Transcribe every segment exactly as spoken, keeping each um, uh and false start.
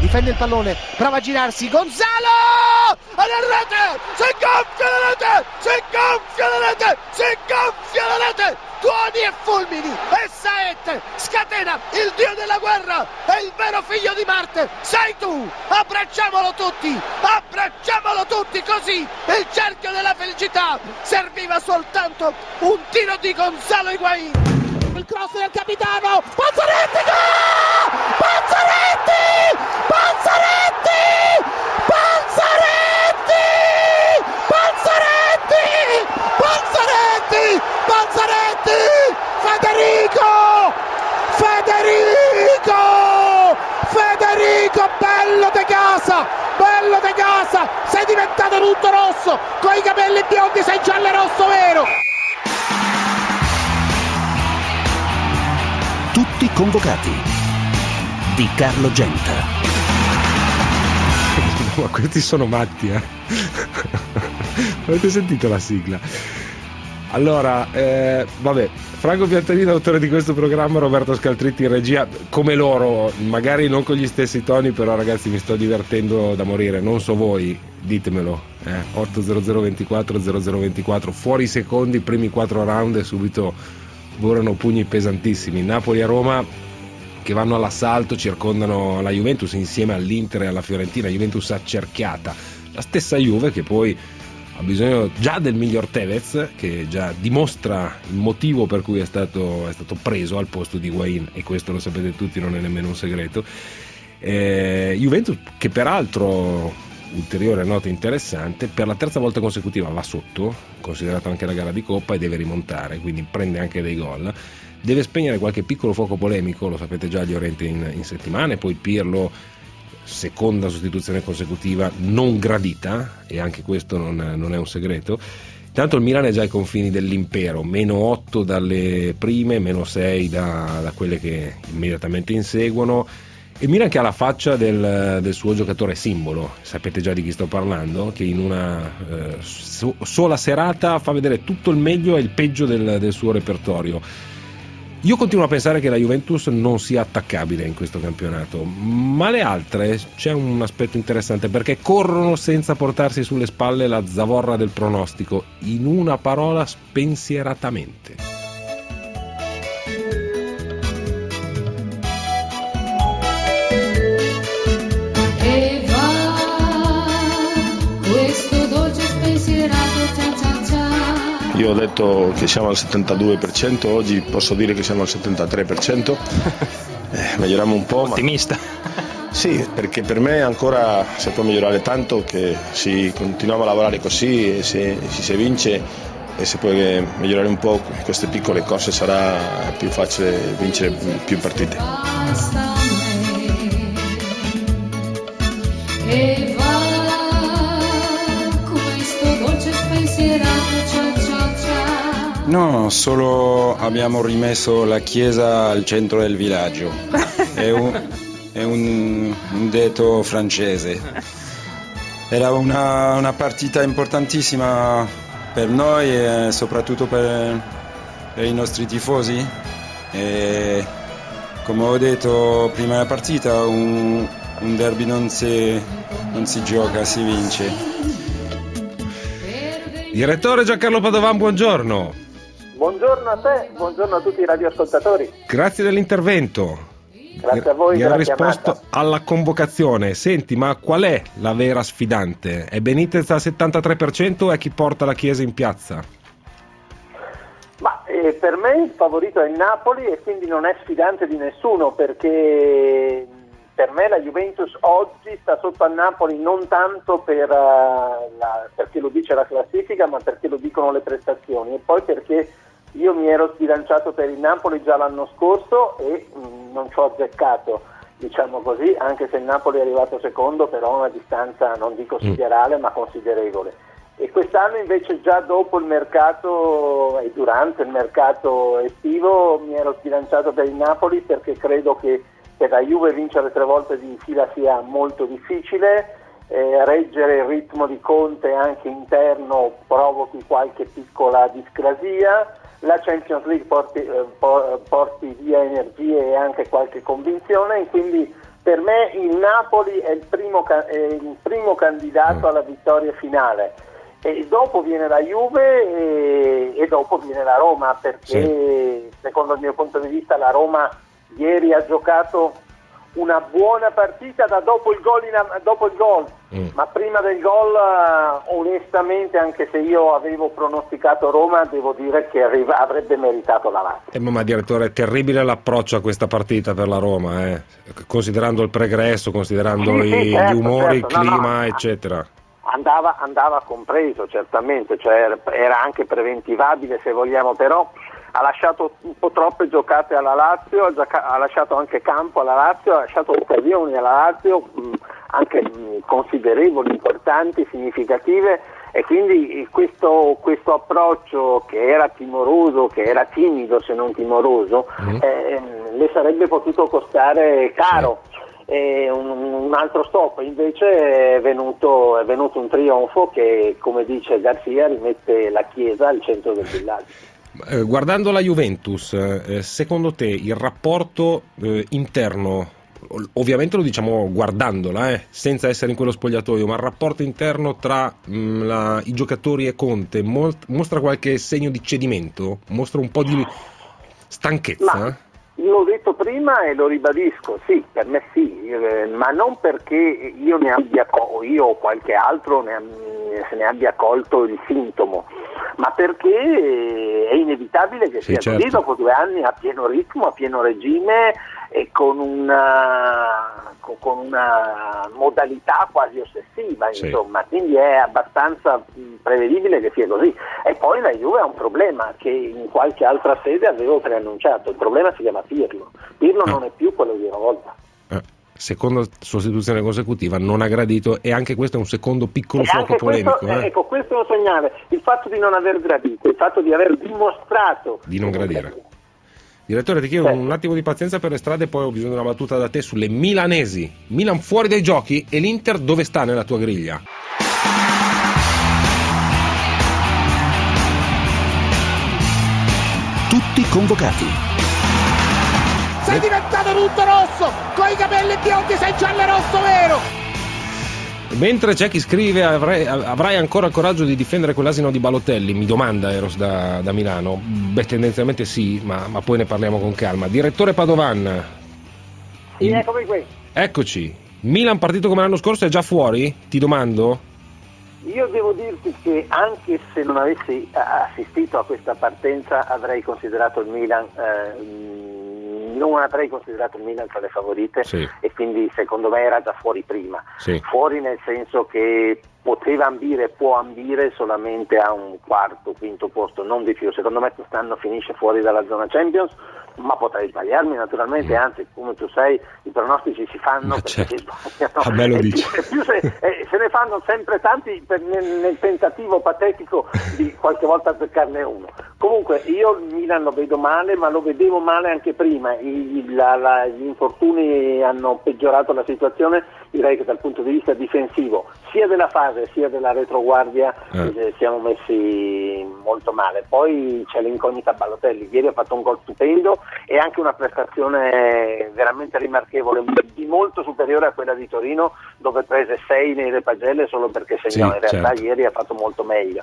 difende il pallone, prova a girarsi, Gonzalo! Alla rete! Si gonfia la rete! Si gonfia la rete! Si gonfia la rete! Tuoni e fulmini e saette scatena il dio della guerra e il vero figlio di Marte sei tu. Abbracciamolo tutti, abbracciamolo tutti, così il cerchio della felicità. Serviva soltanto un tiro di Gonzalo Higuaín. Il cross del capitano Pazzaretti, gol! Pazzaretti! Pazzaretti! Pazzaretti! Pazzaretti! Pazzaretti! Pazzaretti! Federico! Federico! Federico, bello de casa! Bello de casa! Sei diventato tutto rosso! Con i capelli biondi sei giallo e rosso vero! Tutti convocati di Carlo Genta. Ma questi sono matti, eh? Avete sentito la sigla? Allora, eh, vabbè, Franco Piantanino, autore di questo programma, Roberto Scaltritti in regia, come loro, magari non con gli stessi toni, però ragazzi mi sto divertendo da morire, non so voi, ditemelo, eh? otto zero zero ventiquattro zero zero ventiquattro, fuori secondi, primi quattro round e subito volano pugni pesantissimi. Napoli a Roma che vanno all'assalto, circondano la Juventus insieme all'Inter e alla Fiorentina, Juventus accerchiata, la stessa Juve che poi ha bisogno già del miglior Tevez, che già dimostra il motivo per cui è stato, è stato preso al posto di Higuaín, e questo lo sapete tutti, non è nemmeno un segreto. eh, Juventus che peraltro, ulteriore nota interessante, per la terza volta consecutiva va sotto, considerata anche la gara di Coppa, e deve rimontare, quindi prende anche dei gol, deve spegnere qualche piccolo fuoco polemico, lo sapete già, Llorente in, in settimana, e poi Pirlo, seconda sostituzione consecutiva non gradita, e anche questo non, non è un segreto. Tanto il Milan è già ai confini dell'impero, meno otto dalle prime, meno sei da, da quelle che immediatamente inseguono. E Milan che ha la faccia del, del suo giocatore simbolo, sapete già di chi sto parlando, che in una eh, so, sola serata fa vedere tutto il meglio e il peggio del, del suo repertorio. Io continuo a pensare che la Juventus non sia attaccabile in questo campionato, ma le altre c'è un aspetto interessante, perché corrono senza portarsi sulle spalle la zavorra del pronostico, in una parola, spensieratamente. E va questo dolce spensierato, cia cia cia. Io ho detto che siamo al settantadue per cento, oggi posso dire che siamo al settantatré per cento. Eh, miglioriamo un po'. Ottimista. Ma... Sì, perché per me ancora si può migliorare tanto, che si continuiamo a lavorare così e se si, si vince e se può migliorare un po' queste piccole cose sarà più facile vincere più partite. Basta me. E va questo dolce spensierato, cia cia cia. No, solo abbiamo rimesso la chiesa al centro del villaggio. È un, è un, un detto francese. Era una, una partita importantissima per noi e soprattutto per, per i nostri tifosi. E come ho detto prima della partita, un, un derby non si, non si gioca, si vince. Direttore Giancarlo Padovan, buongiorno. Buongiorno a te, buongiorno a tutti i radioascoltatori. Grazie dell'intervento. Grazie a voi Mi per ha la risposto chiamata. alla convocazione. Senti, ma qual è la vera sfidante? È Benitez al settantatré per cento o è chi porta la Chiesa in piazza? Ma eh, per me il favorito è il Napoli e quindi non è sfidante di nessuno, perché per me la Juventus oggi sta sotto al Napoli non tanto per, uh, la, perché lo dice la classifica, ma perché lo dicono le prestazioni, e poi perché io mi ero sbilanciato per il Napoli già l'anno scorso e mh, non ci ho azzeccato, diciamo così, anche se il Napoli è arrivato secondo, però a una distanza non dico siderale ma considerevole. E quest'anno invece già dopo il mercato e durante il mercato estivo mi ero sbilanciato per il Napoli, perché credo che per la Juve vincere tre volte di fila sia molto difficile, eh, reggere il ritmo di Conte anche interno provochi qualche piccola discrasia, la Champions League porti, eh, porti via energie e anche qualche convinzione, e quindi Per me il Napoli è il primo, è il primo candidato alla vittoria finale. E dopo viene la Juve e, e dopo viene la Roma, perché sì. Secondo il mio punto di vista la Roma ieri ha giocato una buona partita da dopo il gol, in, dopo il gol. Mm. Ma prima del gol onestamente, anche se io avevo pronosticato Roma, devo dire che arriva, avrebbe meritato la Lazio. Eh, ma direttore, è terribile l'approccio a questa partita per la Roma, eh? Considerando il pregresso, considerando sì, i, sì, certo, gli umori, certo. il clima, no, no. eccetera. Andava, andava compreso certamente, cioè era anche preventivabile se vogliamo, però ha lasciato un po' troppe giocate alla Lazio, ha, gioca- ha lasciato anche campo alla Lazio, ha lasciato occasioni alla Lazio mh, anche mh, considerevoli, importanti, significative, e quindi questo, questo approccio che era timoroso, che era timido se non timoroso, mm. eh, le sarebbe potuto costare caro. Sì. E un, un altro stop, invece è venuto, è venuto un trionfo che, come dice Garzia, rimette la Chiesa al centro del villaggio. Eh, guardando la Juventus, eh, secondo te il rapporto eh, interno, ovviamente lo diciamo guardandola, eh, senza essere in quello spogliatoio, ma il rapporto interno tra mh, la, i giocatori e Conte mo- mostra qualche segno di cedimento? Mostra un po' di stanchezza? Ma... L'ho detto prima e lo ribadisco, sì, per me sì, eh, ma non perché io ne abbia o io o qualche altro ne, se ne abbia colto il sintomo, ma perché è inevitabile che sì, sia certo. così dopo due anni a pieno ritmo, a pieno regime e con una, con una modalità quasi ossessiva, sì. insomma, quindi è abbastanza prevedibile che sia così. E poi la Juve ha un problema che in qualche altra sede avevo preannunciato, il problema si chiama Pirlo. Pirlo ah. non è più quello di una volta. Eh. Seconda sostituzione consecutiva, non ha gradito, e anche questo è un secondo piccolo fuoco polemico. Questo, eh. Ecco, questo è un segnale, il fatto di non aver gradito, il fatto di aver dimostrato di non gradire. gradire. Direttore, ti chiedo certo. un attimo di pazienza per le strade, poi ho bisogno di una battuta da te sulle milanesi. Milan fuori dai giochi, e l'Inter dove sta nella tua griglia? Tutti convocati. Sei diventato tutto rosso, coi capelli biondi sei giallo-rosso vero! Mentre c'è chi scrive avrai, avrai ancora il coraggio di difendere quell'asino di Balotelli, mi domanda Eros da, da Milano. Beh, tendenzialmente sì, ma, ma poi ne parliamo con calma. Direttore Padovan. Sì, il... eccomi qui. Eccoci. Milan partito come l'anno scorso è già fuori? Ti domando? Io devo dirti che anche se non avessi assistito a questa partenza avrei considerato il Milan eh, non avrei considerato il Milan tra le favorite, sì. E quindi secondo me era già fuori prima, sì. Fuori nel senso che poteva ambire, può ambire solamente a un quarto, quinto posto, non di più. Secondo me quest'anno finisce fuori dalla zona Champions, ma potrei sbagliarmi naturalmente, mm. anzi come tu sai i pronostici si fanno ma perché certo. sbagliano, a me lo dici. Più, più se, eh, se ne fanno sempre tanti per, nel, nel tentativo patetico di qualche volta azzeccarne uno. Comunque io il Milan lo vedo male, ma lo vedevo male anche prima. I, la, la, gli infortuni hanno peggiorato la situazione, direi che dal punto di vista difensivo sia della fase sia della retroguardia eh. Eh, siamo messi molto male. Poi c'è l'incognita Balotelli, ieri ha fatto un gol stupendo e anche una prestazione veramente rimarchevole, di molto superiore a quella di Torino, dove prese sei nelle pagelle solo perché segnò. Sì, in realtà certo. Ieri ha fatto molto meglio.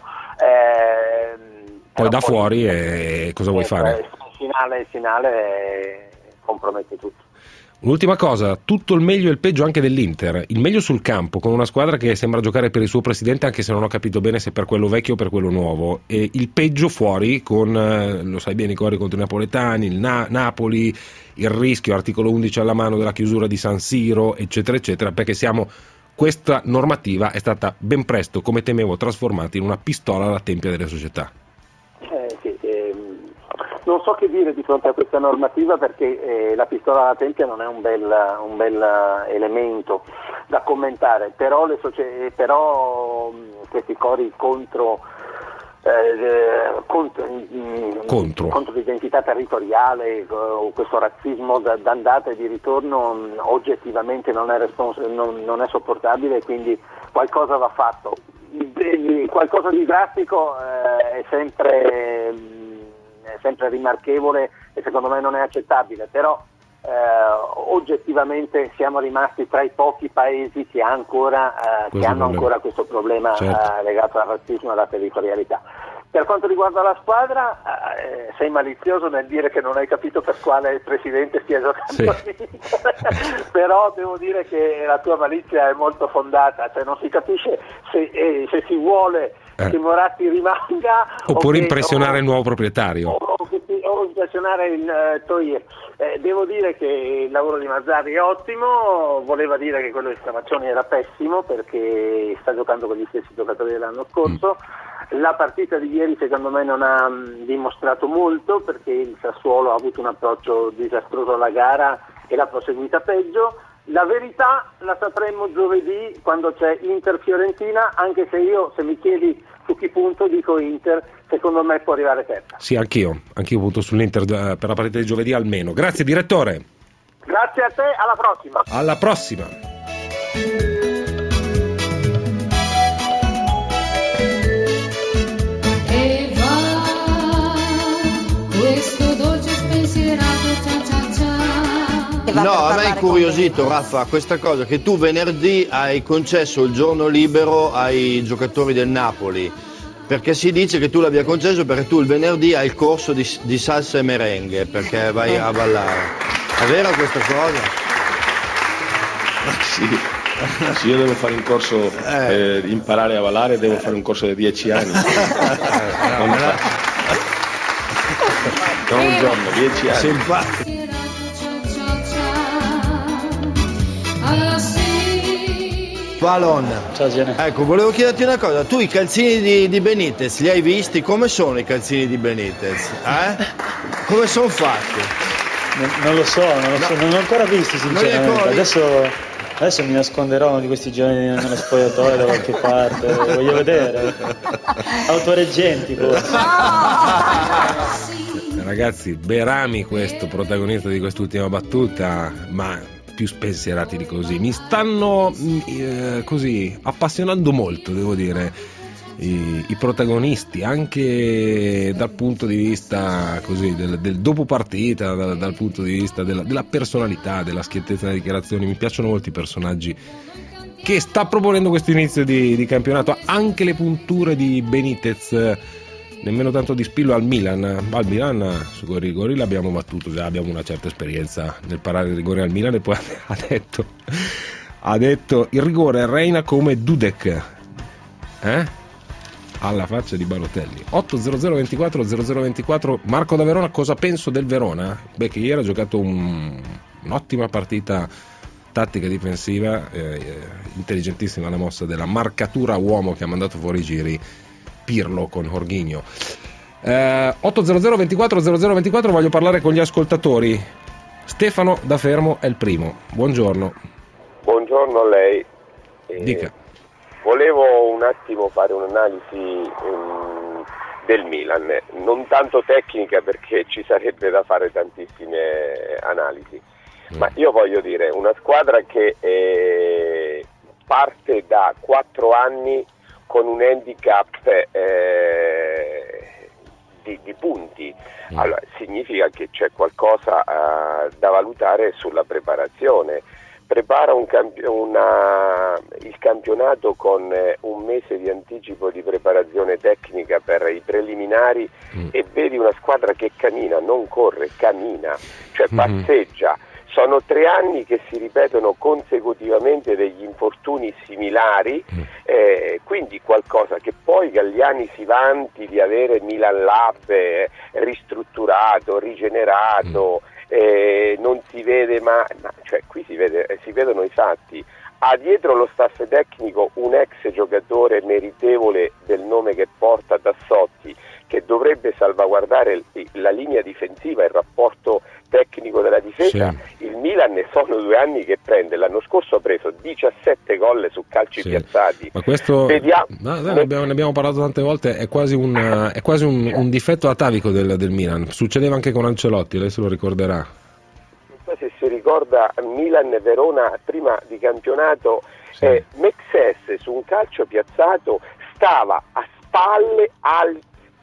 Eh, poi da poi, fuori e cosa vuoi fare? Il finale, il finale compromette tutto. Un'ultima cosa, tutto il meglio e il peggio anche dell'Inter. Il meglio sul campo, con una squadra che sembra giocare per il suo presidente, anche se non ho capito bene se per quello vecchio o per quello nuovo. E il peggio fuori, con, lo sai bene, i cori contro i napoletani, il Na- Napoli, il rischio, articolo undici alla mano, della chiusura di San Siro, eccetera, eccetera, perché siamo... Questa normativa è stata ben presto, come temevo, trasformata in una pistola alla tempia delle società. Eh, sì, ehm, non so che dire di fronte a questa normativa, perché eh, la pistola alla tempia non è un bel, un bel elemento da commentare, però, le socie- però questi cori contro, eh, contro, mh, contro. contro l'identità territoriale, o questo razzismo da, d'andata e di ritorno, mh, oggettivamente non è, respons- non, non è sopportabile, quindi qualcosa va fatto. Qualcosa di drastico eh, è sempre è sempre rimarchevole e secondo me non è accettabile, però eh, oggettivamente siamo rimasti tra i pochi paesi che, ha ancora, eh, che hanno problema. ancora questo problema Certo. eh, legato al razzismo e alla territorialità. Per quanto riguarda la squadra, eh, sei malizioso nel dire che non hai capito per quale il presidente stia giocando, Sì. però devo dire che la tua malizia è molto fondata, cioè non si capisce se, eh, se si vuole Eh. che Moratti rimanga Oppure o che- impressionare o- il nuovo proprietario. o, o, che si- o impressionare il uh, Toir. Eh, devo dire che il lavoro di Mazzarri è ottimo, voleva dire che quello di Scamaccioni era pessimo perché sta giocando con gli stessi giocatori dell'anno scorso. Mm. La partita di ieri secondo me non ha mh, dimostrato molto perché il Sassuolo ha avuto un approccio disastroso alla gara e l'ha proseguita peggio. La verità la sapremo giovedì quando c'è Inter-Fiorentina, anche se io, se mi chiedi su chi punto, dico Inter, secondo me può arrivare terza. Sì, anch'io, anch'io punto sull'Inter eh, per la partita di giovedì almeno. Grazie direttore. Grazie a te, alla prossima. Alla prossima. E va questo dolce spensierato cia cia cia. No, a me è incuriosito, Raffa, questa cosa che tu venerdì hai concesso il giorno libero ai giocatori del Napoli, perché si dice che tu l'abbia concesso perché tu il venerdì hai il corso di, di salsa e merengue, perché vai a ballare. È vera questa cosa? Sì. Se io devo fare un corso per imparare a ballare, devo fare un corso di dieci anni. non, non un giorno, dieci anni. Simpatico. Palon, ecco, volevo chiederti una cosa, tu i calzini di, di Benitez li hai visti? Come sono i calzini di Benitez? Eh? Come sono fatti? Non, non lo so, non lo so, non ho ancora visti sinceramente. ancora Adesso, adesso mi nasconderò uno di questi giorni nello spogliatoio da qualche parte, voglio vedere. Autoreggenti forse. Ragazzi, Berami questo, protagonista di quest'ultima battuta, ma più spensierati di così. Mi stanno eh, così appassionando molto, devo dire, i, i protagonisti, anche dal punto di vista così del, del dopo partita, dal, dal punto di vista della, della personalità, della schiettezza delle dichiarazioni. Mi piacciono molto i personaggi che sta proponendo questo inizio di, di campionato, anche le punture di Benitez. Nemmeno tanto di Spillo al Milan. Al Milan su quei rigori l'abbiamo battuto, già abbiamo una certa esperienza nel parare il rigore al Milan, e poi ha detto ha detto il rigore reina come Dudek, eh? Alla faccia di Balotelli. Otto zero zero ventiquattro zero zero ventiquattro. Marco da Verona, cosa penso del Verona? Beh, che ieri ha giocato un, un'ottima partita tattica e difensiva, eh, intelligentissima la mossa della marcatura uomo che ha mandato fuori i giri Pirlo con Jorginho. eh, otto zero zero ventiquattro zero zero ventiquattro. Voglio parlare con gli ascoltatori. Stefano da Fermo è il primo. Buongiorno. Buongiorno a lei. Eh, Dica. Volevo un attimo fare un'analisi ehm, del Milan, non tanto tecnica perché ci sarebbe da fare tantissime analisi, mm. ma io voglio dire una squadra che eh, parte da quattro anni con un handicap eh, di, di punti, allora, significa che c'è qualcosa uh, da valutare sulla preparazione. Prepara un campi- una, il campionato con eh, un mese di anticipo di preparazione tecnica per i preliminari mm. e vedi una squadra che cammina, non corre, cammina, cioè mm-hmm. passeggia. Sono tre anni che si ripetono consecutivamente degli infortuni similari, eh, quindi qualcosa che poi Galliani si vanti di avere Milan Lab eh, ristrutturato, rigenerato, eh, non si vede ma, ma cioè qui si, vede, eh, si vedono i fatti. Ha dietro lo staff tecnico un ex giocatore meritevole del nome che porta, Tassotti, che dovrebbe salvaguardare la linea difensiva, il rapporto tecnico della difesa. Sì. Il Milan ne sono due anni che prende, l'anno scorso ha preso diciassette gol su calci sì. piazzati. Ma questo Vediamo... no, no, ne, abbiamo, ne abbiamo parlato tante volte, è quasi un, è quasi un, un difetto atavico del, del Milan. Succedeva anche con Ancelotti, lei se lo ricorderà. Se si ricorda Milan-Verona prima di campionato, sì. eh, Mexes su un calcio piazzato stava a spalle al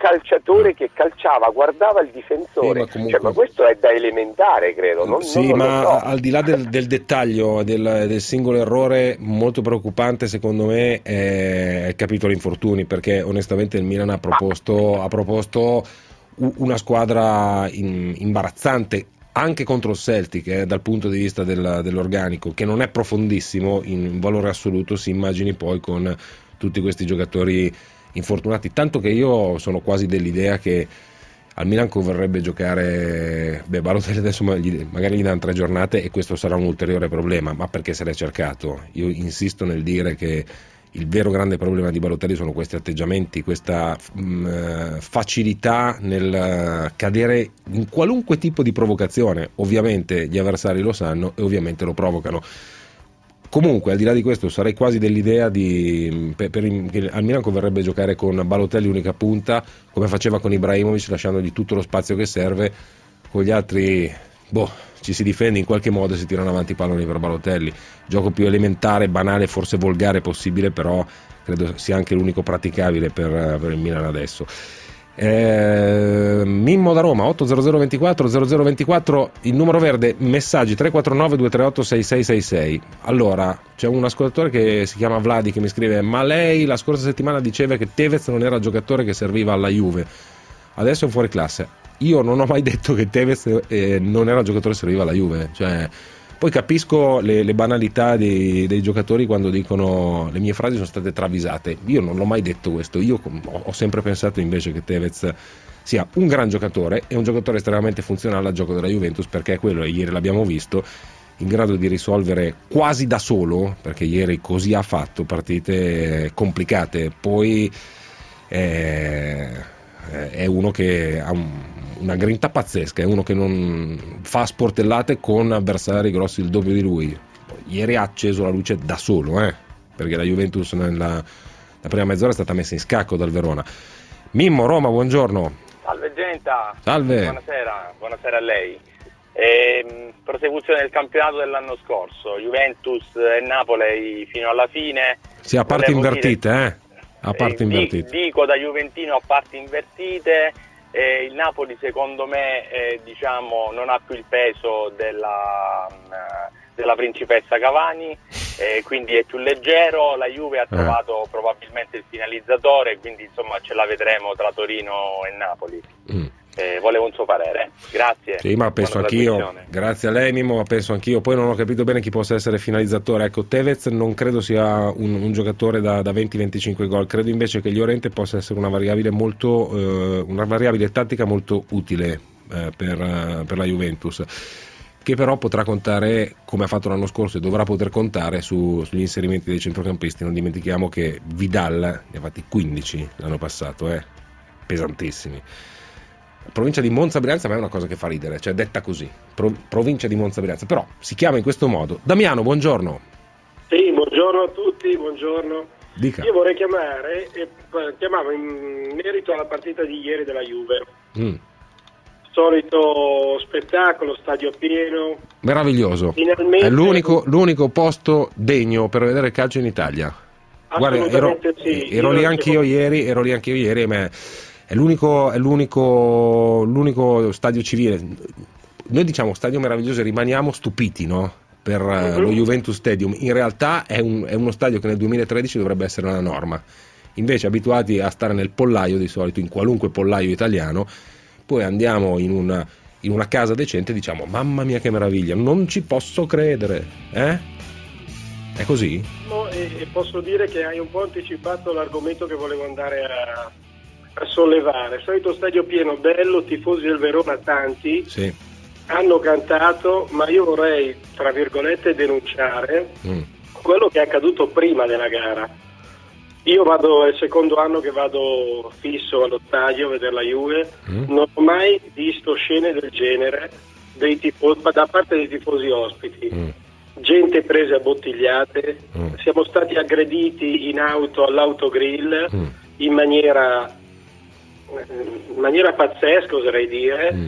calciatore che calciava, guardava il difensore, sì, ma, comunque... cioè, ma questo è da elementare, credo. Non, sì, non ma lo so. Al di là del, del dettaglio, del, del singolo errore, molto preoccupante secondo me è il capitolo infortuni, perché onestamente il Milan ha proposto, ha proposto una squadra in, imbarazzante anche contro il Celtic, eh, dal punto di vista del, dell'organico, che non è profondissimo in valore assoluto, si immagini poi con tutti questi giocatori infortunati, tanto che io sono quasi dell'idea che al Milan converrebbe giocare, beh, Balotelli adesso magari gli danno tre giornate e questo sarà un ulteriore problema, ma perché se l'è cercato. Io insisto nel dire che il vero grande problema di Balotelli sono questi atteggiamenti, questa mh, facilità nel cadere in qualunque tipo di provocazione. Ovviamente gli avversari lo sanno e ovviamente lo provocano. Comunque, al di là di questo, sarei quasi dell'idea di per, per, che al Milan converrebbe giocare con Balotelli unica punta, come faceva con Ibrahimovic, lasciandogli tutto lo spazio che serve. Con gli altri, boh, ci si difende in qualche modo e si tirano avanti i palloni per Balotelli. Gioco più elementare, banale, forse volgare possibile, però credo sia anche l'unico praticabile per, per il Milan adesso. Eh, Mimmo da Roma, otto zero zero ventiquattro zero zero ventiquattro, il numero verde, messaggi tre quattro nove due tre otto sei sei sei sei. Allora, c'è un ascoltatore che si chiama Vladi che mi scrive: ma lei la scorsa settimana diceva che Tevez non era il giocatore che serviva alla Juve, adesso è fuori classe. Io non ho mai detto che Tevez eh, non era il giocatore che serviva alla Juve, cioè, poi capisco le, le banalità dei, dei giocatori quando dicono le mie frasi sono state travisate. Io non l'ho mai detto questo, io ho, ho sempre pensato invece che Tevez sia un gran giocatore e un giocatore estremamente funzionale al gioco della Juventus, perché è quello, e ieri l'abbiamo visto, in grado di risolvere quasi da solo, perché ieri così ha fatto, partite complicate. Poi eh, è uno che ha un, una grinta pazzesca, è uno che non fa sportellate con avversari grossi il doppio di lui. Ieri ha acceso la luce da solo, eh, perché la Juventus nella la prima mezz'ora è stata messa in scacco dal Verona. Mimmo, Roma, buongiorno. Salve Genta. Salve. Buonasera, buonasera a lei. E, prosecuzione del campionato dell'anno scorso, Juventus e Napoli fino alla fine. Sì, a parti invertite, dire, eh? A parti eh, invertite. Dico da Juventino a parti invertite. Eh, il Napoli secondo me eh, diciamo non ha più il peso della, della principessa Cavani, eh, quindi è più leggero. La Juve ha trovato eh. probabilmente il finalizzatore, quindi insomma ce la vedremo tra Torino e Napoli. Mm. Eh, volevo un suo parere, grazie. Sì, ma penso anch'io, grazie a lei Mimo, ma penso anch'io. Poi non ho capito bene chi possa essere finalizzatore. Ecco, Tevez non credo sia un, un giocatore da, da venti venticinque gol, credo invece che Llorente possa essere una variabile molto eh, una variabile tattica molto utile eh, per, uh, per la Juventus, che però potrà contare, come ha fatto l'anno scorso e dovrà poter contare su, sugli inserimenti dei centrocampisti. Non dimentichiamo che Vidal ne ha fatti quindici l'anno passato, eh, pesantissimi. Provincia di Monza Brianza, ma è una cosa che fa ridere, cioè detta così, Pro, provincia di Monza Brianza, però si chiama in questo modo. Damiano, buongiorno. Sì, buongiorno a tutti, buongiorno. Dica. Io vorrei chiamare, eh, chiamavo in merito alla partita di ieri della Juve. Mm. Solito spettacolo, stadio pieno. Meraviglioso. Finalmente... È l'unico, l'unico posto degno per vedere il calcio in Italia. Guarda, ero, sì. ero lì anch'io ieri, ero lì anch'io ieri e me... È l'unico, è l'unico, l'unico stadio civile. Noi diciamo stadio meraviglioso e rimaniamo stupiti, no? Per uh-huh. lo Juventus Stadium. In realtà è, un, è uno stadio che nel duemilatredici dovrebbe essere una norma. Invece, abituati a stare nel pollaio di solito, in qualunque pollaio italiano, poi andiamo in una, in una casa decente e diciamo: mamma mia che meraviglia, non ci posso credere, eh? È così? No, e posso dire che hai un po' anticipato l'argomento che volevo andare a a sollevare. Solito stadio pieno, bello, tifosi del Verona tanti, sì. hanno cantato, ma io vorrei, tra virgolette, denunciare mm. quello che è accaduto prima della gara. Io vado, è il secondo anno che vado fisso allo stadio a vedere la Juve, mm. non ho mai visto scene del genere dei tifosi, da parte dei tifosi ospiti. Mm. Gente prese a bottigliate, mm. siamo stati aggrediti in auto all'autogrill mm. in maniera in maniera pazzesca, oserei dire. mm.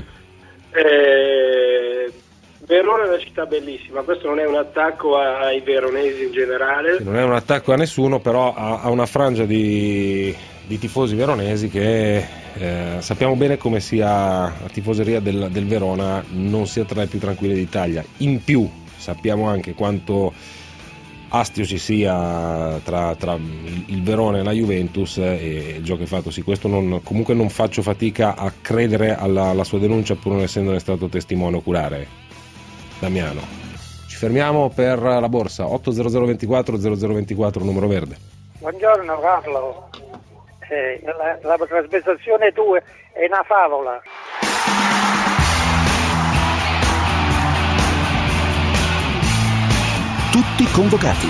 eh, Verona è una città bellissima, questo non è un attacco ai veronesi in generale, non è un attacco a nessuno, però ha, ha una frangia di, di tifosi veronesi che eh, sappiamo bene come sia la tifoseria del, del Verona non sia tra le più tranquille d'Italia. In più sappiamo anche quanto astio ci sia tra, tra il, il Verona e la Juventus e il gioco è fatto. Sì, questo non, comunque non faccio fatica a credere alla, alla sua denuncia, pur non essendone stato testimone oculare. Damiano, ci fermiamo per la borsa. Otto zero zero ventiquattro zero zero ventiquattro, numero verde. Buongiorno Carlo, eh, la, la trasmissione tua è una favola. Tutti convocati.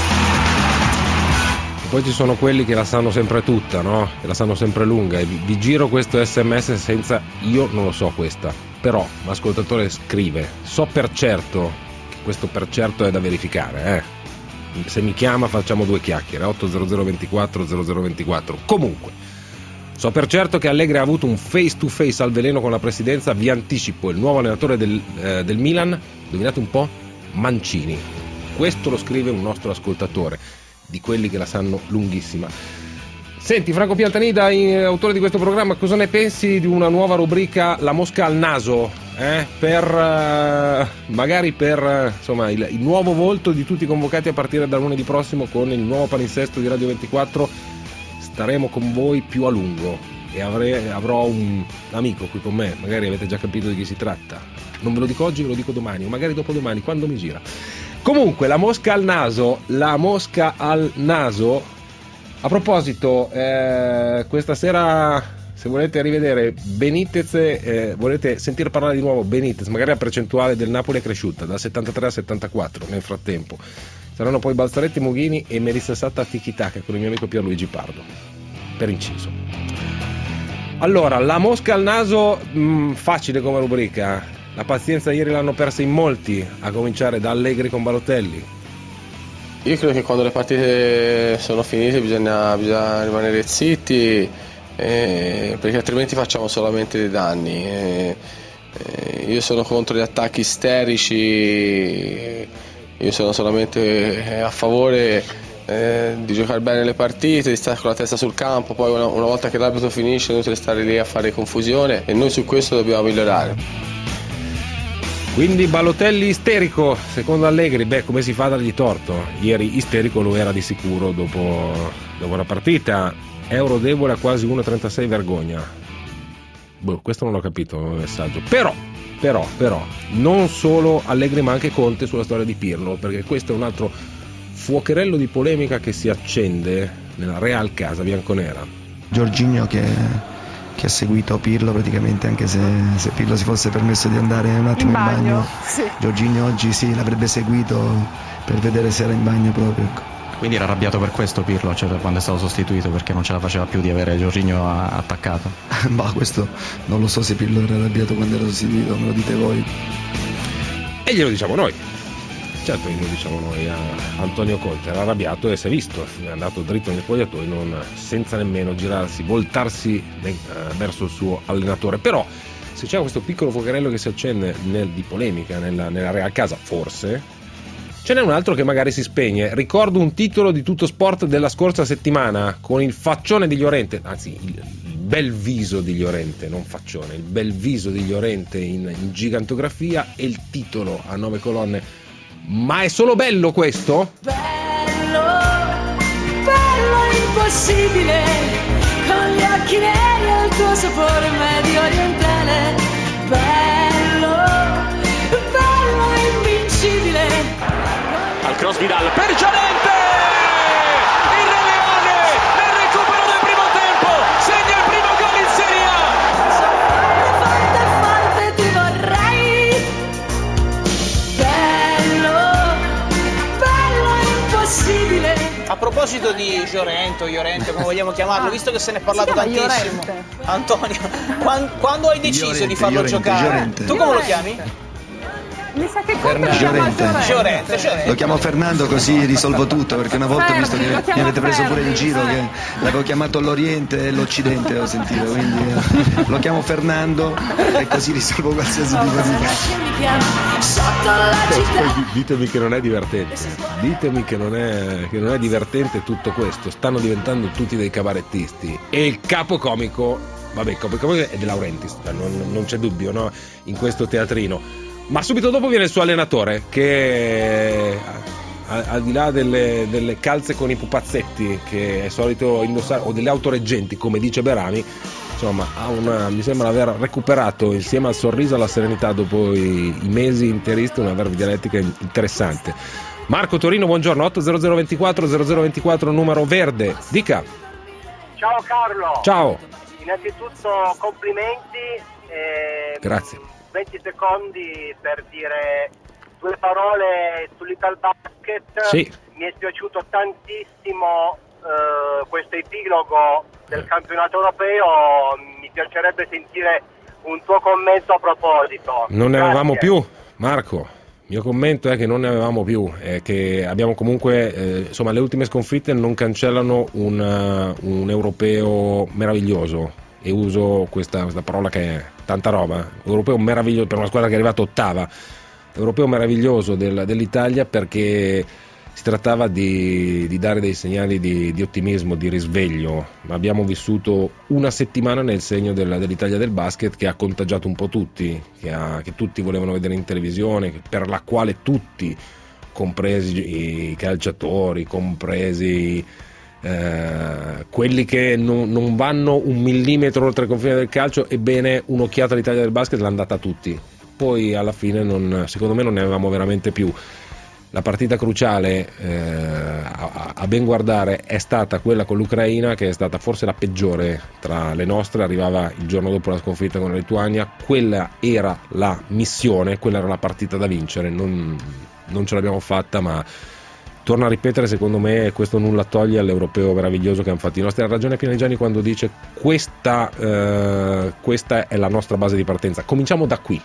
Poi ci sono quelli che la sanno sempre tutta, no? Che la sanno sempre lunga, e vi, vi giro questo sms senza, io non lo so questa, però l'ascoltatore scrive: so per certo, che questo per certo è da verificare, eh? Se mi chiama facciamo due chiacchiere. Otto zero zero ventiquattro zero zero ventiquattro. Comunque, so per certo che Allegri ha avuto un face to face al veleno con la presidenza. Vi anticipo, il nuovo allenatore del, eh, del Milan, indovinate un po'? Mancini. Questo lo scrive un nostro ascoltatore, di quelli che la sanno lunghissima. Senti, Franco Piantanida, autore di questo programma, cosa ne pensi di una nuova rubrica, La mosca al naso, eh? per uh, magari per uh, insomma il, il nuovo volto di tutti i convocati a partire da lunedì prossimo con il nuovo palinsesto di Radio ventiquattro. Staremo con voi più a lungo e avrei, avrò un amico qui con me, magari avete già capito di chi si tratta. Non ve lo dico oggi, ve lo dico domani o magari dopodomani, quando mi gira. Comunque, la mosca al naso, la mosca al naso. A proposito, eh, questa sera, se volete rivedere Benitez, eh, volete sentire parlare di nuovo Benitez, magari la percentuale del Napoli è cresciuta dal settantatré al settantaquattro nel frattempo. Saranno poi Balzaretti, Mughini e Melissa Satta a Tiki-Taka con il mio amico Pierluigi Pardo, per inciso. Allora, la mosca al naso, mh, facile come rubrica. La pazienza ieri l'hanno persa in molti, a cominciare da Allegri con Balotelli. Io credo che quando le partite sono finite bisogna, bisogna rimanere zitti, eh, perché altrimenti facciamo solamente dei danni. Eh, eh, io sono contro gli attacchi isterici, io sono solamente a favore eh, di giocare bene le partite, di stare con la testa sul campo. Poi una, una volta che l'arbitro finisce è inutile stare lì a fare confusione e noi su questo dobbiamo migliorare. Quindi Balotelli isterico, secondo Allegri. Beh, come si fa a dargli torto? Ieri isterico lo era di sicuro dopo, dopo la partita. Euro debole a quasi uno virgola trentasei, vergogna. Boh, questo non ho capito il messaggio. Però, però, però, non solo Allegri ma anche Conte sulla storia di Pirlo, perché questo è un altro fuocherello di polemica che si accende nella Real Casa bianconera. Jorginho che... che ha seguito Pirlo praticamente, anche se, se Pirlo si fosse permesso di andare un attimo in bagno, in bagno sì. Jorginho oggi sì, l'avrebbe seguito per vedere se era in bagno proprio, ecco. Quindi era arrabbiato per questo Pirlo, cioè quando è stato sostituito, perché non ce la faceva più di avere Jorginho attaccato? Bah, questo non lo so se Pirlo era arrabbiato quando era sostituito, me lo dite voi. E glielo diciamo noi. Certo, glielo diciamo noi a Antonio Conte, era arrabbiato e si è visto, è andato dritto negli spogliatoi non, senza nemmeno girarsi, voltarsi eh, verso il suo allenatore. Però se c'è questo piccolo fuocherello che si accende nel, di polemica nella, nella Real Casa, forse ce n'è un altro che magari si spegne. Ricordo un titolo di Tutto Sport della scorsa settimana con il faccione di Llorente, anzi il, il bel viso di Llorente, non faccione, il bel viso di Llorente in, in gigantografia e il titolo a nove colonne. Ma è solo bello questo? Bello, bello impossibile, con gli occhi neri e il tuo sapore medio orientale. Bello, bello invincibile. Al cross Vidal per Llorente! Il Re Leone nel recupero del primo tempo segna il primo gol in Serie A. Forte, forte, ti vorrei. A proposito di Llorente o Llorente, come vogliamo chiamarlo, visto che se ne è parlato tantissimo, Antonio, quando, quando hai deciso Llorente, di farlo Llorente, giocare? Llorente. Tu come lo chiami? Mi sa che Conte Llorente. Llorente, Llorente. Lo chiamo Fernando così risolvo tutto, perché una volta ho visto che mi avete preso pure in giro che l'avevo chiamato l'Oriente e l'Occidente, ho sentito, quindi eh, lo chiamo Fernando e così risolvo qualsiasi tipo di caso. Ditemi che non è divertente, ditemi che non è, che non è divertente tutto questo. Stanno diventando tutti dei cabarettisti e il capo comico vabbè, come, come è De Laurentiis, non, non c'è dubbio, no? In questo teatrino. Ma subito dopo viene il suo allenatore, che al, al di là delle, delle calze con i pupazzetti che è solito indossare, o delle autoreggenti, come dice Berami, insomma, ha una, mi sembra aver recuperato insieme al sorriso e alla serenità dopo i, i mesi interisti una verve dialettica interessante. Marco Torino, buongiorno. otto zero zero ventiquattro zero zero ventiquattro numero verde, dica. Ciao Carlo. Ciao. Innanzitutto complimenti. Eh, Grazie. venti secondi per dire due parole sull'Italbasket. Sì. Mi è piaciuto tantissimo eh, questo epilogo del campionato europeo. Mi piacerebbe sentire un tuo commento a proposito. Non ne Grazie. avevamo più, Marco. Il mio commento è che non ne avevamo più, è che abbiamo comunque, eh, insomma, le ultime sconfitte non cancellano un, uh, un europeo meraviglioso, e uso questa, questa parola che è tanta roba, europeo meraviglioso per una squadra che è arrivata ottava, europeo meraviglioso del, dell'Italia, perché si trattava di, di dare dei segnali di, di ottimismo, di risveglio. Abbiamo vissuto una settimana nel segno del, dell'Italia del basket, che ha contagiato un po' tutti, che, ha, che tutti volevano vedere in televisione, per la quale tutti, compresi i calciatori, compresi eh, quelli che non, non vanno un millimetro oltre il confine del calcio, ebbene un'occhiata all'Italia del basket l'hanno data a tutti. Poi alla fine non, secondo me non ne avevamo veramente più. La partita cruciale, eh, a, a ben guardare, è stata quella con l'Ucraina, che è stata forse la peggiore tra le nostre, arrivava il giorno dopo la sconfitta con la Lituania. Quella era la missione, quella era la partita da vincere, non, non ce l'abbiamo fatta, ma torno a ripetere, secondo me questo nulla toglie all'europeo meraviglioso che hanno fatto i nostri. Ha ragione Pianigiani quando dice questa, eh, questa è la nostra base di partenza. Cominciamo da qui,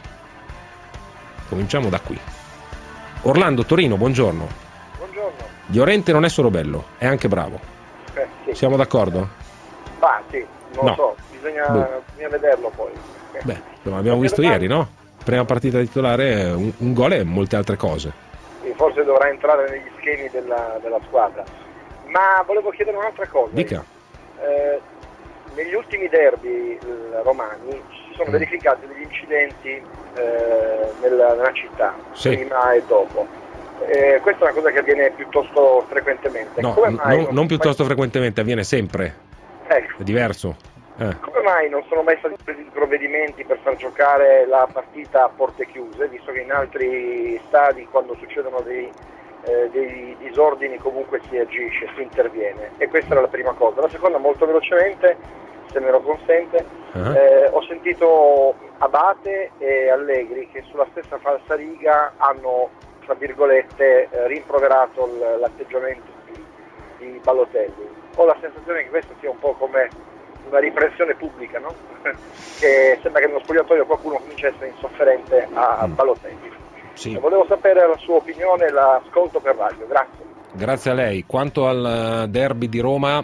cominciamo da qui. Orlando, Torino, buongiorno. Buongiorno. Llorente non è solo bello, è anche bravo. Eh, sì. Siamo d'accordo? Ma sì, non No. lo so, bisogna, Boh. bisogna vederlo poi. Beh, insomma, abbiamo visto ieri, no? Prima partita titolare, un, un gol e molte altre cose. Sì, forse dovrà entrare negli schemi della, della squadra. Ma volevo chiedere un'altra cosa. Dica. Eh, negli ultimi derby eh, romani si sono Mm. verificati degli incidenti eh, nella, nella città, Sì. prima e dopo. Eh, questa è una cosa che avviene piuttosto frequentemente. No, come n- mai non, non piuttosto frequentemente, avviene sempre. Ecco. È diverso. Eh. Come mai non sono mai stati presi provvedimenti per far giocare la partita a porte chiuse, visto che in altri stadi, quando succedono dei, eh, dei disordini, comunque si agisce, si interviene? E questa era la prima cosa. La seconda, molto velocemente, se me lo consente, Uh-huh. eh, ho sentito Abate e Allegri che sulla stessa falsariga hanno, tra virgolette, eh, rimproverato l- l'atteggiamento di, di Balotelli. Ho la sensazione che questo sia un po' come una riprensione pubblica, no? Che sembra che nello spogliatoio qualcuno comincia a essere insofferente a Mm. Balotelli. Sì. E volevo sapere la sua opinione, l'ascolto per radio, grazie. Grazie a lei. Quanto al derby di Roma,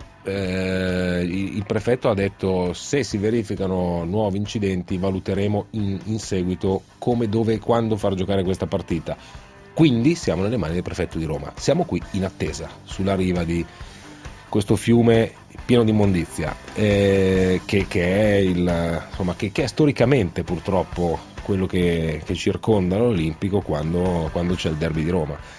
eh, il prefetto ha detto: se si verificano nuovi incidenti valuteremo in, in seguito come, dove e quando far giocare questa partita. Quindi siamo nelle mani del prefetto di Roma. Siamo qui in attesa, sulla riva di questo fiume pieno di immondizia, eh, che, che, è il, insomma, che, che è storicamente purtroppo quello che, che circonda l'Olimpico quando, quando c'è il derby di Roma.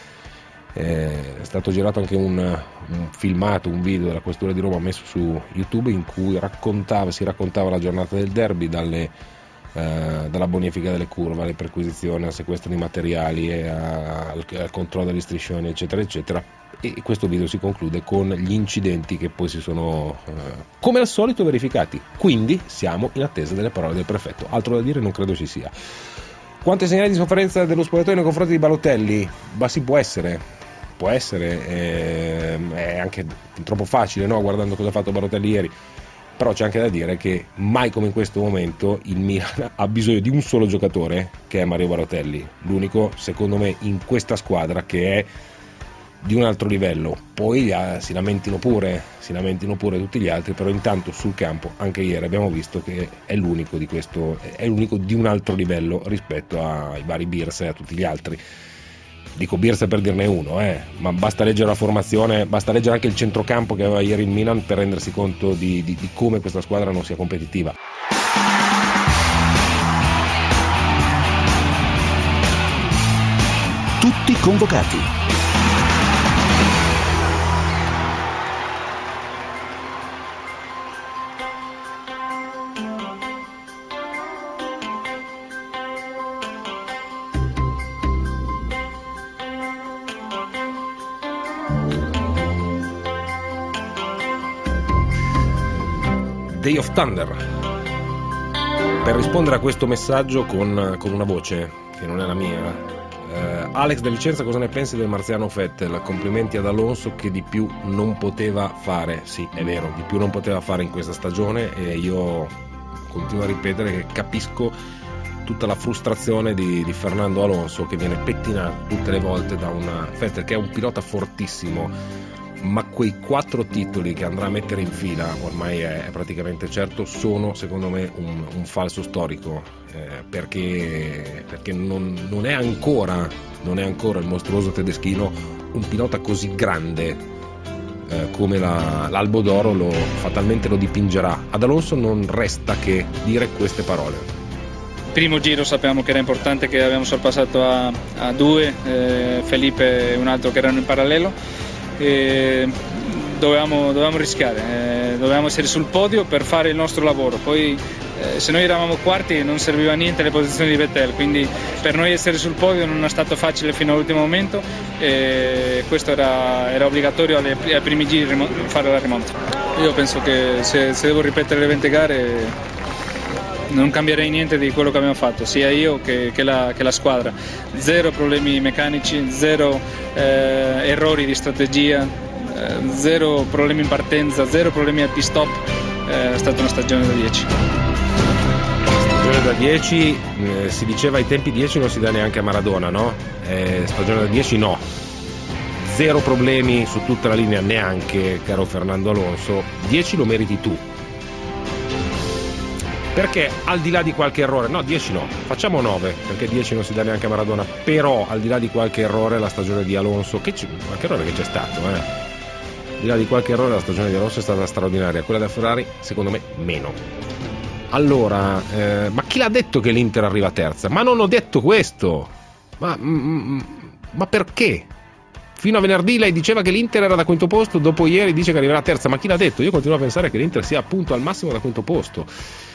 Eh, è stato girato anche un, un filmato, un video della questura di Roma messo su YouTube, in cui raccontava, si raccontava la giornata del derby, dalle, eh, dalla bonifica delle curve alle perquisizioni, al sequestro di materiali e a, al, al controllo degli striscioni, eccetera eccetera. E questo video si conclude con gli incidenti che poi si sono eh, come al solito verificati. Quindi siamo in attesa delle parole del prefetto. Altro da dire non credo ci sia. Quante segnali di sofferenza dello spogliatoio nei confronti di Balotelli? Ma si può essere può essere eh, è anche troppo facile, no? Guardando cosa ha fatto Balotelli ieri. Però c'è anche da dire che mai come in questo momento il Milan ha bisogno di un solo giocatore, che è Mario Balotelli, l'unico secondo me in questa squadra che è di un altro livello. Poi ah, si lamentino pure si lamentino pure tutti gli altri, però intanto sul campo anche ieri abbiamo visto che è l'unico di questo è l'unico di un altro livello rispetto ai vari Birsa e a tutti gli altri. dico Birse per dirne uno, eh, ma basta leggere la formazione, basta leggere anche il centrocampo che aveva ieri il Milan per rendersi conto di, di, di come questa squadra non sia competitiva. Tutti convocati. Day of Thunder. Per rispondere a questo messaggio con, con una voce che non è la mia, eh, Alex da Vicenza, cosa ne pensi del marziano Vettel? Complimenti ad Alonso che di più non poteva fare. Sì, è vero, di più non poteva fare in questa stagione, e io continuo a ripetere che capisco tutta la frustrazione di, di Fernando Alonso, che viene pettinato tutte le volte da una Vettel che è un pilota fortissimo, ma quei quattro titoli che andrà a mettere in fila, ormai è, è praticamente certo, sono secondo me un, un falso storico, eh, perché, perché non, non è ancora non è ancora il mostruoso tedeschino un pilota così grande eh, come la, l'Albo d'Oro lo, fatalmente lo dipingerà. Ad Alonso non resta che dire queste parole. Primo giro sappiamo che era importante, che abbiamo sorpassato a, a due, eh, Felipe e un altro che erano in parallelo. E dovevamo, dovevamo rischiare, eh, dovevamo essere sul podio per fare il nostro lavoro. Poi eh, se noi eravamo quarti non serviva a niente le posizioni di Vettel, quindi per noi essere sul podio non è stato facile fino all'ultimo momento, e questo era, era obbligatorio alle, ai primi giri fare la rimonta. Io penso che se, se devo ripetere le venti gare non cambierei niente di quello che abbiamo fatto, sia io che, che, la, che la squadra. Zero problemi meccanici, zero eh, errori di strategia, eh, zero problemi in partenza, zero problemi al pit stop. Eh, è stata una stagione da dieci. Stagione da dieci, eh, si diceva ai tempi dieci non si dà neanche a Maradona, no? Eh, stagione da dieci no. Zero problemi su tutta la linea neanche, caro Fernando Alonso. dieci lo meriti tu. Perché al di là di qualche errore, no dieci no, facciamo nove, perché dieci non si dà neanche a Maradona, però al di là di qualche errore la stagione di Alonso, che c'è, qualche errore che c'è stato, eh. al di là di qualche errore la stagione di Alonso è stata straordinaria, quella da Ferrari secondo me meno. Allora, eh, ma chi l'ha detto che l'Inter arriva terza? Ma non ho detto questo, ma, mm, ma perché? Fino a venerdì lei diceva che l'Inter era da quinto posto, dopo ieri dice che arriverà terza, ma chi l'ha detto? Io continuo a pensare che l'Inter sia appunto al massimo da quinto posto.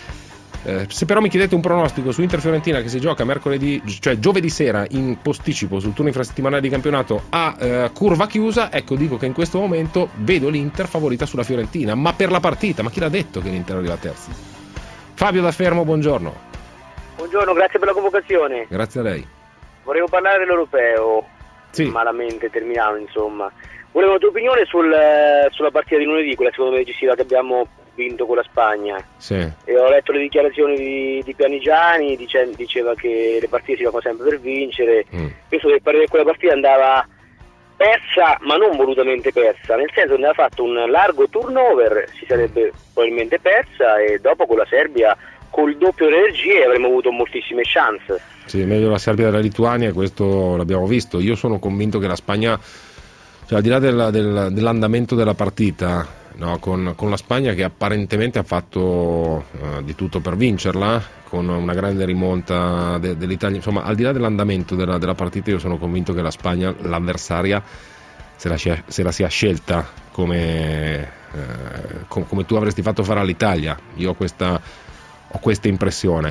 Eh, se però mi chiedete un pronostico su Inter-Fiorentina che si gioca mercoledì, cioè giovedì sera in posticipo sul turno infrasettimanale di campionato a eh, curva chiusa, ecco dico che in questo momento vedo l'Inter favorita sulla Fiorentina, ma per la partita, ma chi l'ha detto che l'Inter arriva terza? Fabio da Fermo, buongiorno. Buongiorno, grazie per la convocazione. Grazie a lei. Volevo parlare dell'Europeo, sì. malamente terminato insomma. Volevo la tua opinione sul, sulla partita di lunedì, quella secondo me decisiva che abbiamo vinto con la Spagna. Sì. E ho letto le dichiarazioni di, di Pianigiani, dice, diceva che le partite si giocano sempre per vincere. Mm. Penso che quella partita andava persa, ma non volutamente persa, nel senso che aveva fatto un largo turnover, si sarebbe probabilmente persa, e dopo con la Serbia col doppio delle energie avremmo avuto moltissime chance. Sì, meglio la Serbia della Lituania, questo l'abbiamo visto. Io sono convinto che la Spagna, cioè al di là della, del, dell'andamento della partita, no, con, con la Spagna che apparentemente ha fatto uh, di tutto per vincerla, con una grande rimonta de, dell'Italia, insomma al di là dell'andamento della, della partita io sono convinto che la Spagna, l'avversaria, se la, se la sia scelta come, eh, com, come tu avresti fatto fare all'Italia. Io ho questa, ho questa impressione.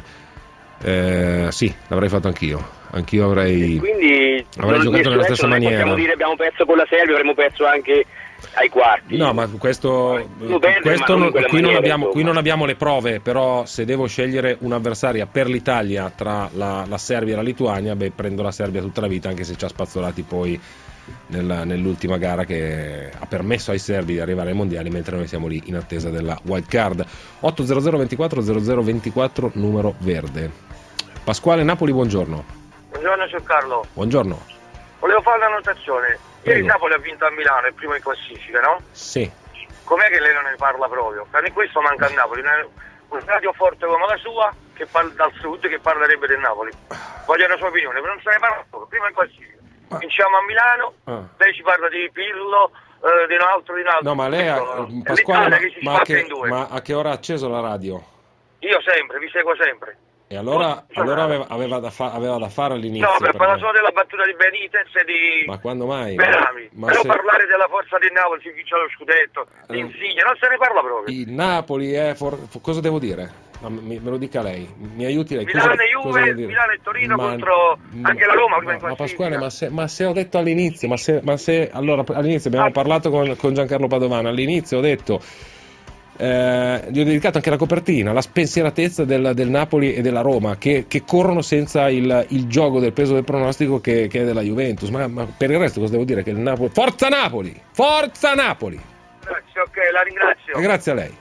Eh, sì, l'avrei fatto anch'io. Anch'io avrei, e quindi avrei giocato nella stessa maniera. Possiamo dire abbiamo perso con la Serbia, avremmo perso anche ai quarti. No, ma questo, perde, questo ma non, qui, non abbiamo, qui insomma. non abbiamo le prove, però se devo scegliere un'avversaria per l'Italia tra la, la Serbia e la Lituania, beh, prendo la Serbia tutta la vita, anche se ci ha spazzolati poi nella, nell'ultima gara che ha permesso ai serbi di arrivare ai mondiali, mentre noi siamo lì in attesa della wild card. otto zero zero ventiquattro zero zero ventiquattro numero verde. Pasquale Napoli, buongiorno. Buongiorno signor Carlo. Buongiorno. Volevo fare una notazione. Ieri il Napoli ha vinto a Milano, è primo in classifica, no? Sì. Com'è che lei non ne parla proprio? Per me questo manca a Napoli. Un radio forte come la sua, che parla dal sud, che parlerebbe del Napoli. Voglio la sua opinione, però non se ne parla proprio, primo in classifica. vinciamo a Milano, Ah. lei ci parla di Pirlo, eh, di un altro, di un altro. No, ma lei, ha, È Pasquale, l'Italia che si ma, ma, a spacca che, in due. ma a che ora ha acceso la radio? Io sempre, vi seguo sempre. E allora, allora aveva, aveva, da fa- aveva da fare all'inizio. No, per perché- parlare solo della battuta di Benitez e di Ma quando mai? Berami. Ma Però se- parlare della forza di Napoli, si vince lo scudetto, di Insigne, non se ne parla proprio. Il Napoli è for- cosa devo dire? Ma mi- me lo dica lei, mi aiuti lei. Milano cosa, e cosa Juve, devo dire? Milano e Torino Ma- contro anche la Roma prima in Ma classifica. Pasquale, ma se, ma se ho detto all'inizio, ma se, ma se allora all'inizio abbiamo Ah. parlato con, con Giancarlo Padovano, all'inizio ho detto, eh, gli ho dedicato anche la copertina, la spensieratezza del, del Napoli e della Roma, che, che corrono senza il, il gioco del peso del pronostico che, che è della Juventus, ma, ma per il resto cosa devo dire? Che il Napoli, forza Napoli, forza Napoli! Grazie, ok, la ringrazio. E grazie a lei.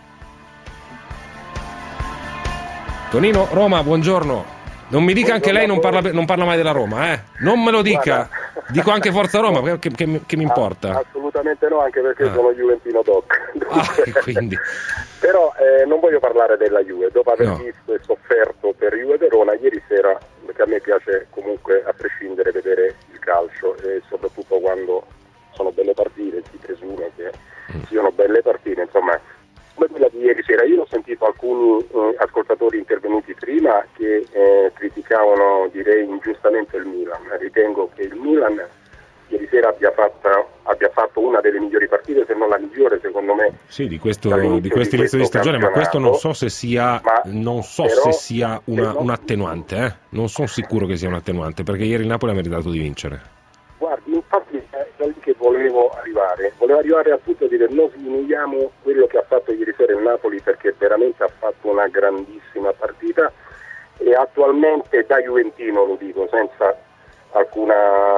Tonino, Roma, buongiorno. Non mi dica anche lei non parla, non parla mai della Roma, eh? Non me lo dica. Dico anche Forza Roma, che, che- che mi importa. Assolutamente no, anche perché Ah. sono Juventino doc. Ah, quindi. Però eh, non voglio parlare della Juve, dopo aver No. visto e sofferto per Juve Verona ieri sera, perché a me piace comunque a prescindere vedere il calcio e soprattutto quando sono belle partite, si presume che siano belle partite, insomma, come quella di ieri sera. Io ho sentito alcuni eh, ascoltatori intervenuti prima che eh, criticavano, direi ingiustamente, il Milan. Ritengo che il Milan ieri sera abbia, fatta, abbia fatto una delle migliori partite, se non la migliore, secondo me. Sì, di questo, Dall'inizio di questo di inizio di questo stagione, ma questo non so se sia, Ma non so però, se sia una, se no- un attenuante, eh? Non sono sicuro che sia un attenuante, perché ieri il Napoli ha meritato di vincere. Guardi, infatti è da lì che volevo arrivare. Volevo arrivare al punto di dire non sminiamo quello che ha fatto ieri sera il Napoli, perché veramente ha fatto una grandissima partita e attualmente, da juventino lo dico, senza alcuna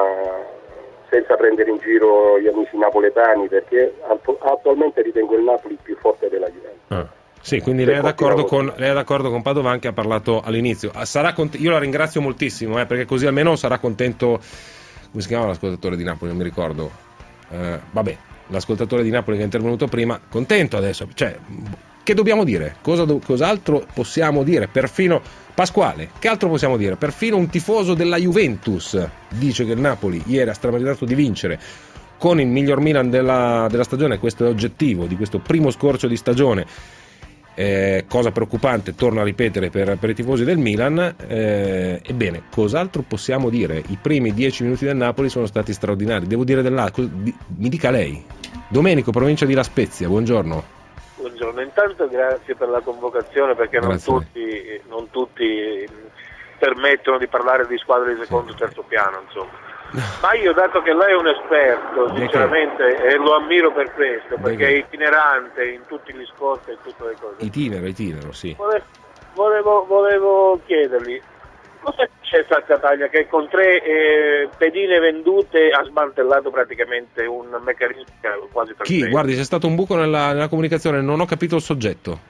senza prendere in giro gli amici napoletani, perché attu- attualmente ritengo il Napoli più forte della Juventus. Ah. Sì, quindi lei è, d'accordo con, lei è d'accordo con Padovan, che ha parlato all'inizio. Ah, sarà cont- io la ringrazio moltissimo, eh, perché così almeno sarà contento. Come si chiama l'ascoltatore di Napoli? Non mi ricordo. Eh, vabbè, l'ascoltatore di Napoli che è intervenuto prima, contento adesso. Cioè, che dobbiamo dire? Cosa do- cos'altro possiamo dire? Perfino Pasquale, che altro possiamo dire? Perfino un tifoso della Juventus dice che il Napoli ieri ha strameritato di vincere con il miglior Milan della, della stagione. Questo è oggettivo, di questo primo scorcio di stagione. Eh, cosa preoccupante, torno a ripetere, per, per i tifosi del Milan. Eh, ebbene, cos'altro possiamo dire? I primi dieci minuti del Napoli sono stati straordinari. Devo dire dell'altro, di, mi dica lei. Domenico, provincia di La Spezia, buongiorno. Buongiorno, intanto grazie per la convocazione, perché non Grazie a lei. tutti, non tutti permettono di parlare di squadre di secondo e terzo piano, insomma. Ma io, dato che lei è un esperto, Di sinceramente, e lo ammiro per questo, Di perché che? è itinerante in tutti gli sport e in tutte le cose, Itinero, itinero, sì. Vole- volevo, volevo chiedergli cosa è successo a Catania, che con tre eh, pedine vendute ha smantellato praticamente un meccanismo che era quasi perfetto. Chi? Guardi, c'è stato un buco nella, nella comunicazione, non ho capito il soggetto.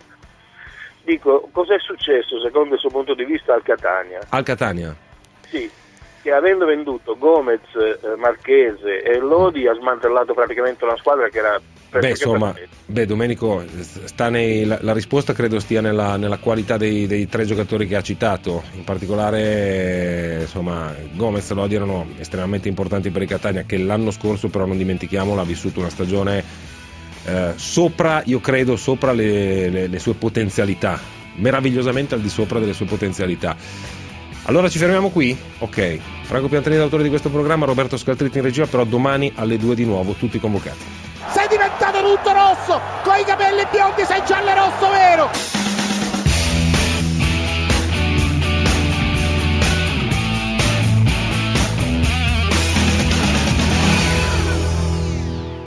Dico, cos'è successo secondo il suo punto di vista al Catania? Al Catania. Sì, che avendo venduto Gomez, eh, Marchese e Lodi ha smantellato praticamente una squadra che era Beh, pressoché insomma, perfetta. beh, Domenico, sta nei, la, la risposta credo stia nella, nella qualità dei, dei tre giocatori che ha citato. In particolare, insomma, Gomez e Lodi erano estremamente importanti per il Catania, che l'anno scorso, però non dimentichiamolo, ha vissuto una stagione eh, sopra, io credo, sopra le, le, le sue potenzialità, meravigliosamente al di sopra delle sue potenzialità. Allora ci fermiamo qui? Ok. Franco Pianterini, autore di questo programma, Roberto Scaltritti in regia, però domani alle due di nuovo, tutti convocati. Sei diventato tutto rosso, coi capelli biondi sei giallo rosso vero.